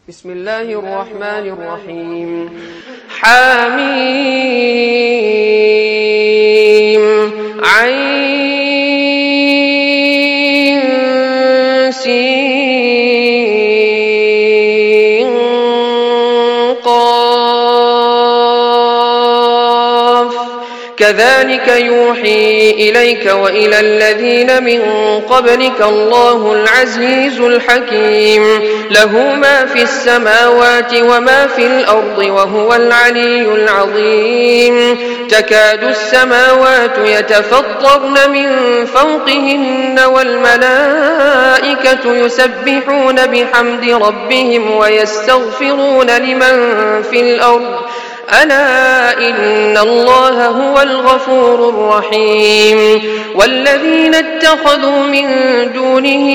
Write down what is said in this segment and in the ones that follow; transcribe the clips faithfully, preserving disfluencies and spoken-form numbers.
بسم الله الرحمن الرحيم. حميم عين سين قاف كذلك يوحي إليك وإلى الذين من قبلك الله العزيز الحكيم له ما في السماوات وما في الأرض وهو العلي العظيم. تكاد السماوات يتفطرن من فوقهن والملائكة يسبحون بحمد ربهم ويستغفرون لمن في الأرض ألا إن الله هو الغفور الرحيم. والذين اتخذوا من دونه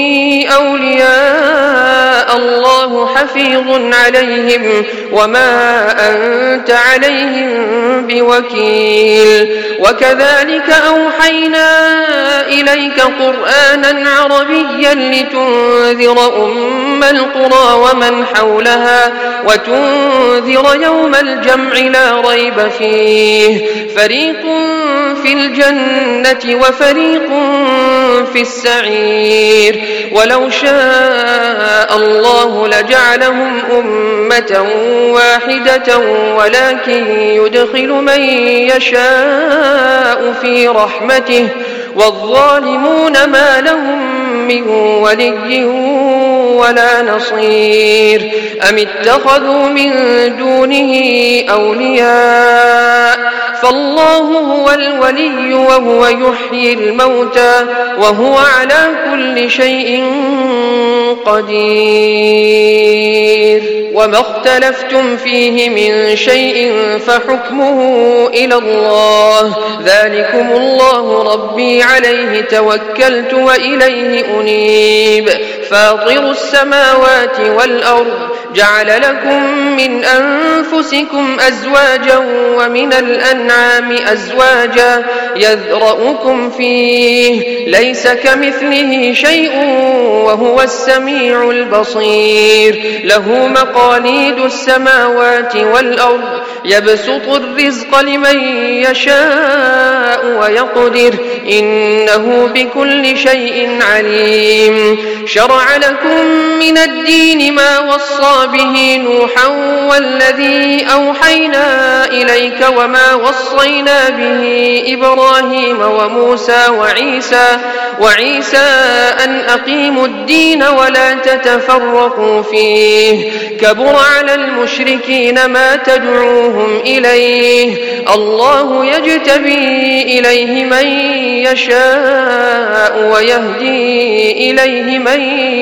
أولياء الله حفيظ عليهم وما أنت عليهم بوكيل. وكذلك أوحينا إليك قرآنا عربيا لتنذر أم القرى ومن حولها وتنذر يوم الجمع لا ريب فيه فريق في الجنة وفريق في السعير. ولو شاء الله لجعلهم أمة واحدة ولكن يدخل من يشاء في رحمته والظالمون ما لهم من ولي ولا نصير. أم اتخذوا من دونه أولياء فالله هو الولي وهو يحيي الموتى وهو على كل شيء قدير. وما اختلفتم فيه من شيء فحكمه إلى الله ذلكم الله ربي عليه توكلت وإليه أنيب. فاطر السماوات والأرض جعل لكم من أنفسكم أزواجا ومن الأنعام أزواجا يذرؤكم فيه ليس كمثله شيء وهو السميع البصير. له مقاليد السماوات والأرض يبسط الرزق لمن يشاء ويقدر إنه بكل شيء عليم. شرع لكم من الدين ما وصى به نوحا والذي أوحينا إليك وما وصينا به إبراهيم وموسى وعيسى وعيسى أن أقيموا الدين ولا تتفرقوا فيه كبر على المشركين ما تدعوهم إليه الله يجتبي إليه من يشاء ويهدي إليه من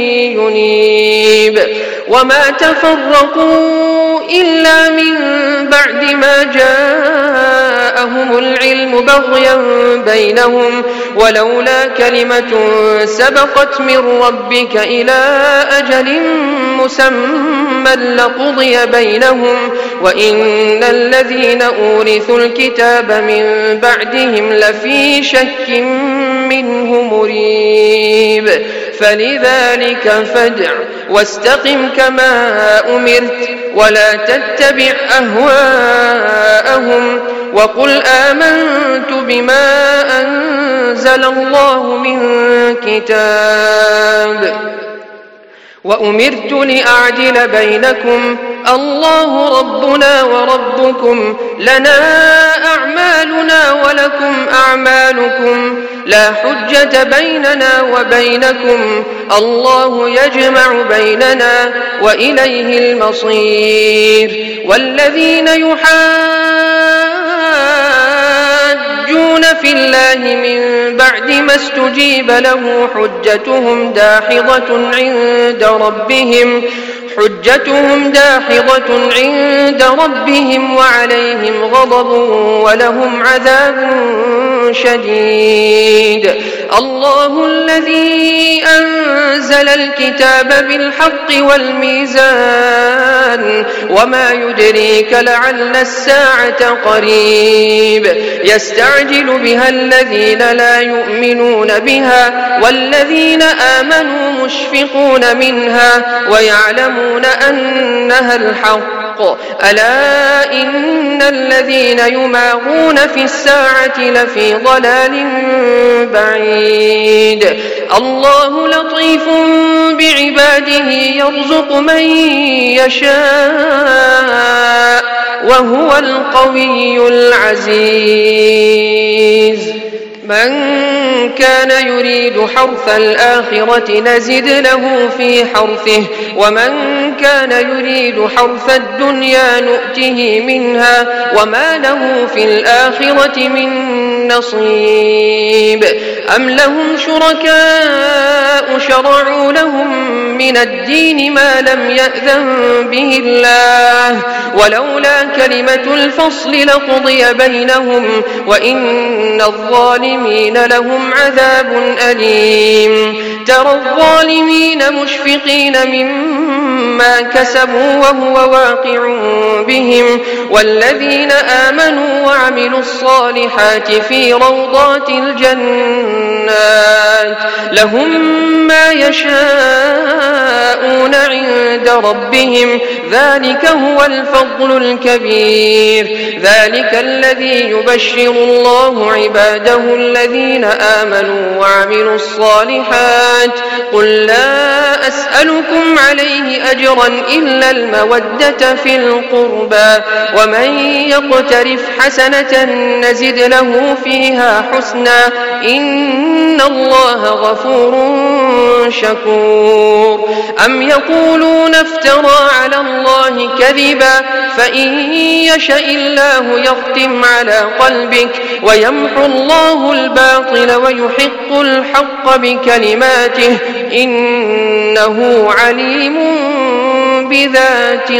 ينيب. وما تفرقوا إلا من بعد ما جاءهم العلم بغيا بينهم ولولا كلمة سبقت من ربك إلى أجل مسمى لقضي بينهم وإن الذين أورثوا الكتاب من بعدهم لفي شك منه مريب. فلذلك فادع واستقم كما أمرت ولا تتبع أهواءهم وقل آمنت بما أنزل الله من كتاب وأمرت لأعدل بينكم الله ربنا وربكم لنا أعمالنا ولكم أعمالكم لا حجة بيننا وبينكم الله يجمع بيننا وإليه المصير. والذين يحاجون في الله من بعد ما استجيب له حجتهم داحضة عند ربهم حجتهم داحضة عند ربهم وعليهم غضب ولهم عذاب شديد. الله الذي أنزل الكتاب بالحق والميزان وما يدريك لعل الساعة قريب. يستعجل بها الذين لا يؤمنون بها والذين آمنوا مشفقون منها ويعلمون أنها الحق. ألا إن الذين يمارون في الساعة لفي ضلال بعيد. الله لطيف بعباده يرزق من يشاء وهو القوي العزيز. من كان يريد حرث الآخرة نزد له في حرثه ومن كان يريد حرث الدنيا نؤته منها وما له في الآخرة من نصيب. أم لهم شركاء شرعوا لهم من الدين ما لم يأذن به الله ولولا كلمة الفصل لقضي بينهم وإن الظالمين لهم عذاب أليم. ترى الظالمين مشفقين مما كسبوا وهو واقع بهم والذين آمنوا وعملوا الصالحات في روضات الجنات لهم ما يشاءون عند ربهم ذلك هو الفضل الكبير. ذلك الذي يبشر الله عباده الذين آمنوا وعملوا الصالحات. قل لا أسألكم عليه أجرا إلا المودة في القربى ومن يقترف حسنة نزد له فيها حسنا إن الله غفور شكور. أم يقولون افترى على الله كذبا فإن يشاء الله يختم على قلبك ويمحو الله الباطل ويحق الحق بكلماته إنه عليم بذات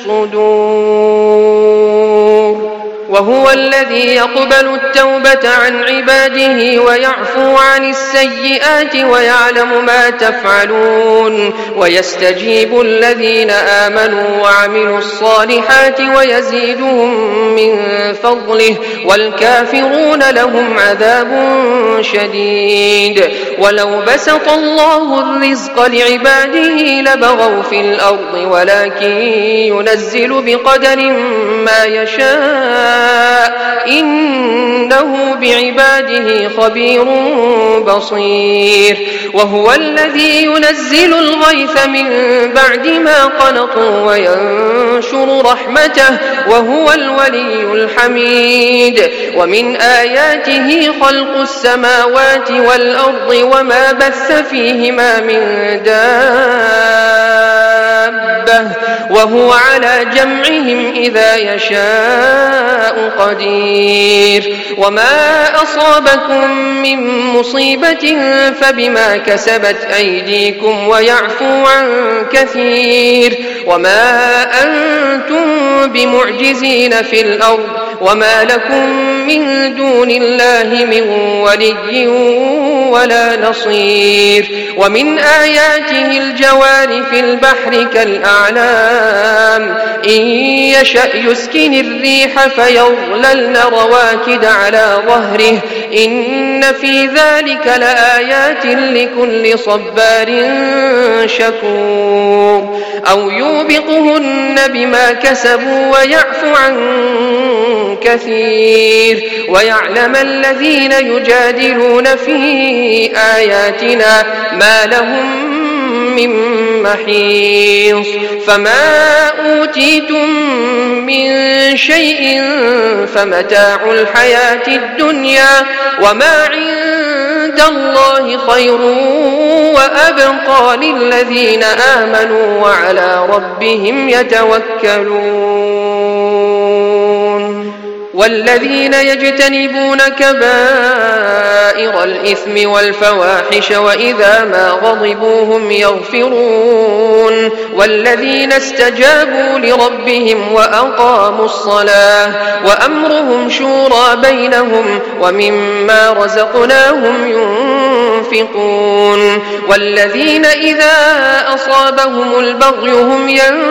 الصدور. وهو الذي يقبل التوبة عن عباده ويعفو عن السيئات ويعلم ما تفعلون ويستجيب الذين آمنوا وعملوا الصالحات ويزيدهم من فضله والكافرون لهم عذاب شديد. ولو بسط الله الرزق لعباده لبغوا في الأرض ولكن ينزل بقدر ما يشاء إنه بعباده خبير بصير. وهو الذي ينزل الغيث من بعد ما قنطوا وينشر رحمته وهو الولي الحميد. ومن آياته خلق السماوات والأرض وما بث فيهما من دابة وهو على جمعهم إذا يشاء قدير. وما أصابكم من مصيبة فبما كسبت أيديكم ويعفو عن كثير. وما أنتم بمعجزين في الأرض وما لكم من دون الله من ولي ولا نصير. ومن آياته الجوار في البحر كالأعلام إن يشأ يسكن الريح فيظللن رواكد على ظهره إن في ذلك لآيات لكل صبار شكور. أو يوبقهن بما كسبوا ويعفو عن كثير ويعلم الذين يجادلون في آياتنا ما لهم من محيص. فما أوتيتم من شيء فمتاع الحياة الدنيا وما عند الله خير وأبقى للذين آمنوا وعلى ربهم يتوكلون. والذين يجتنبون كبائر الإثم والفواحش وإذا ما غضبوا هم يغفرون والذين استجابوا لربهم وأقاموا الصلاة وأمرهم شورى بينهم ومما رزقناهم ينفقون والذين إذا أصابهم البغي هم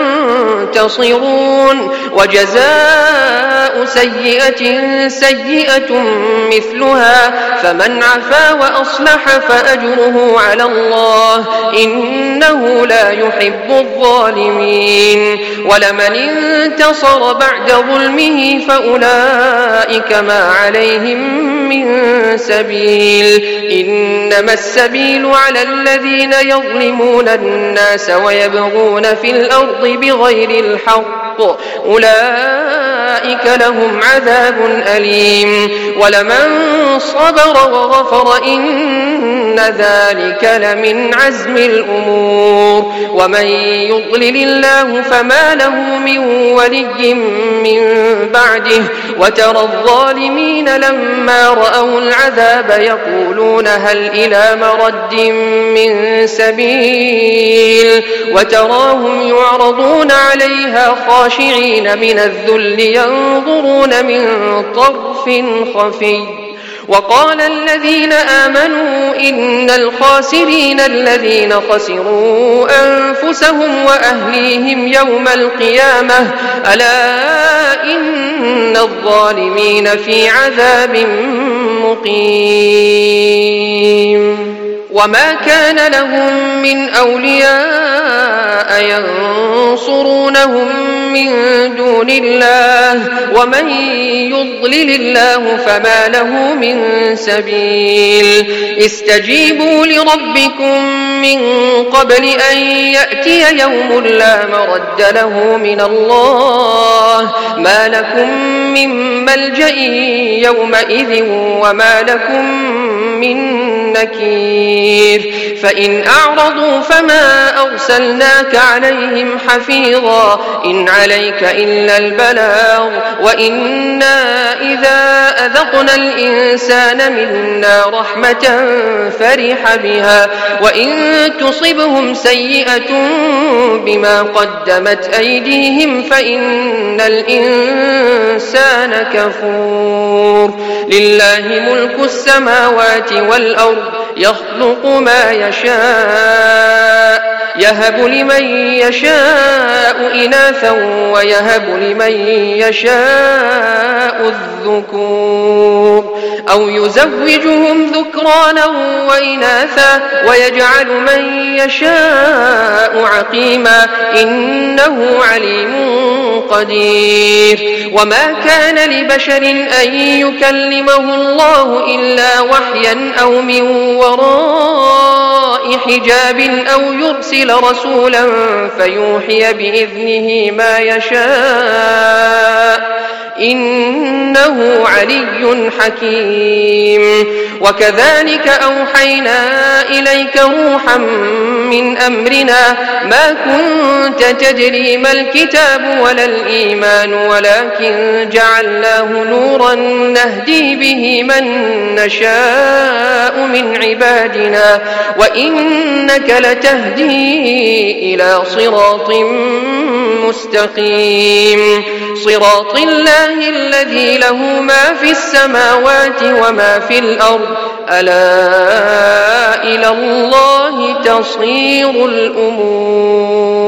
ينتصرون وجزاء سيئة سيئة مثلها فمن عفا وأصلح فأجره على الله إنه لا يحب الظالمين ولمن انتصر بعد ظلمه فأولئك ما عليهم من سبيل إنما السبيل على الذين يظلمون الناس ويبغون في الأرض بغير الحق أولئك لهم عذاب أليم ولمن صبر وغفر إن ذلك لمن عزم الأمور ومن يضلل الله فما له من ولي من بعده وترى الظالمين لما رأوا العذاب يقولون هل إلى مرد من سبيل وتراهم يعرضون عليها خاشعين من الذل ينظرون من طرف خفي وقال الذين آمنوا إن الخاسرين الذين خسروا أنفسهم وأهليهم يوم القيامة ألا إن الظالمين في عذاب مقيم وما كان لهم من أولياء ينصرونهم من دون الله ومن يضلل الله فما له من سبيل استجيبوا لربكم من قبل أن يأتي يوم لا مرد له من الله ما لكم من ملجأ يومئذ وما لكم من نكير فإن أعرضوا فما أرسلناك عليهم حفيظا إن عليك إلا البلاغ وإنا إذا أذقنا الإنسان منا رحمة فرح بها وإن تصبهم سيئة بما قدمت أيديهم فإن الإنسان كفور لله ملك السماوات والأرض يخلق ما يشاء يهب لمن يشاء إناثا ويهب لمن يشاء الذكور أو يزوجهم ذكرانا وإناثا ويجعل من يشاء عقيما إنه عليم قدير وما كان لبشر أن يكلمه الله إلا وحيا أو من وراء حجاب أو يرسل رسولا فيوحي بإذنه ما يشاء إنه علي حكيم وكذلك أوحينا إليك روحا من أمرنا ما كنت تدري ما الكتاب ولا الإيمان ولكن جعلناه نورا نهدي به من نشاء من عبادنا وإنك لتهدي إلى صراط مستقيم صراط الله الذي له ما في السماوات وما في الأرض ألا إلى الله تصير الأمور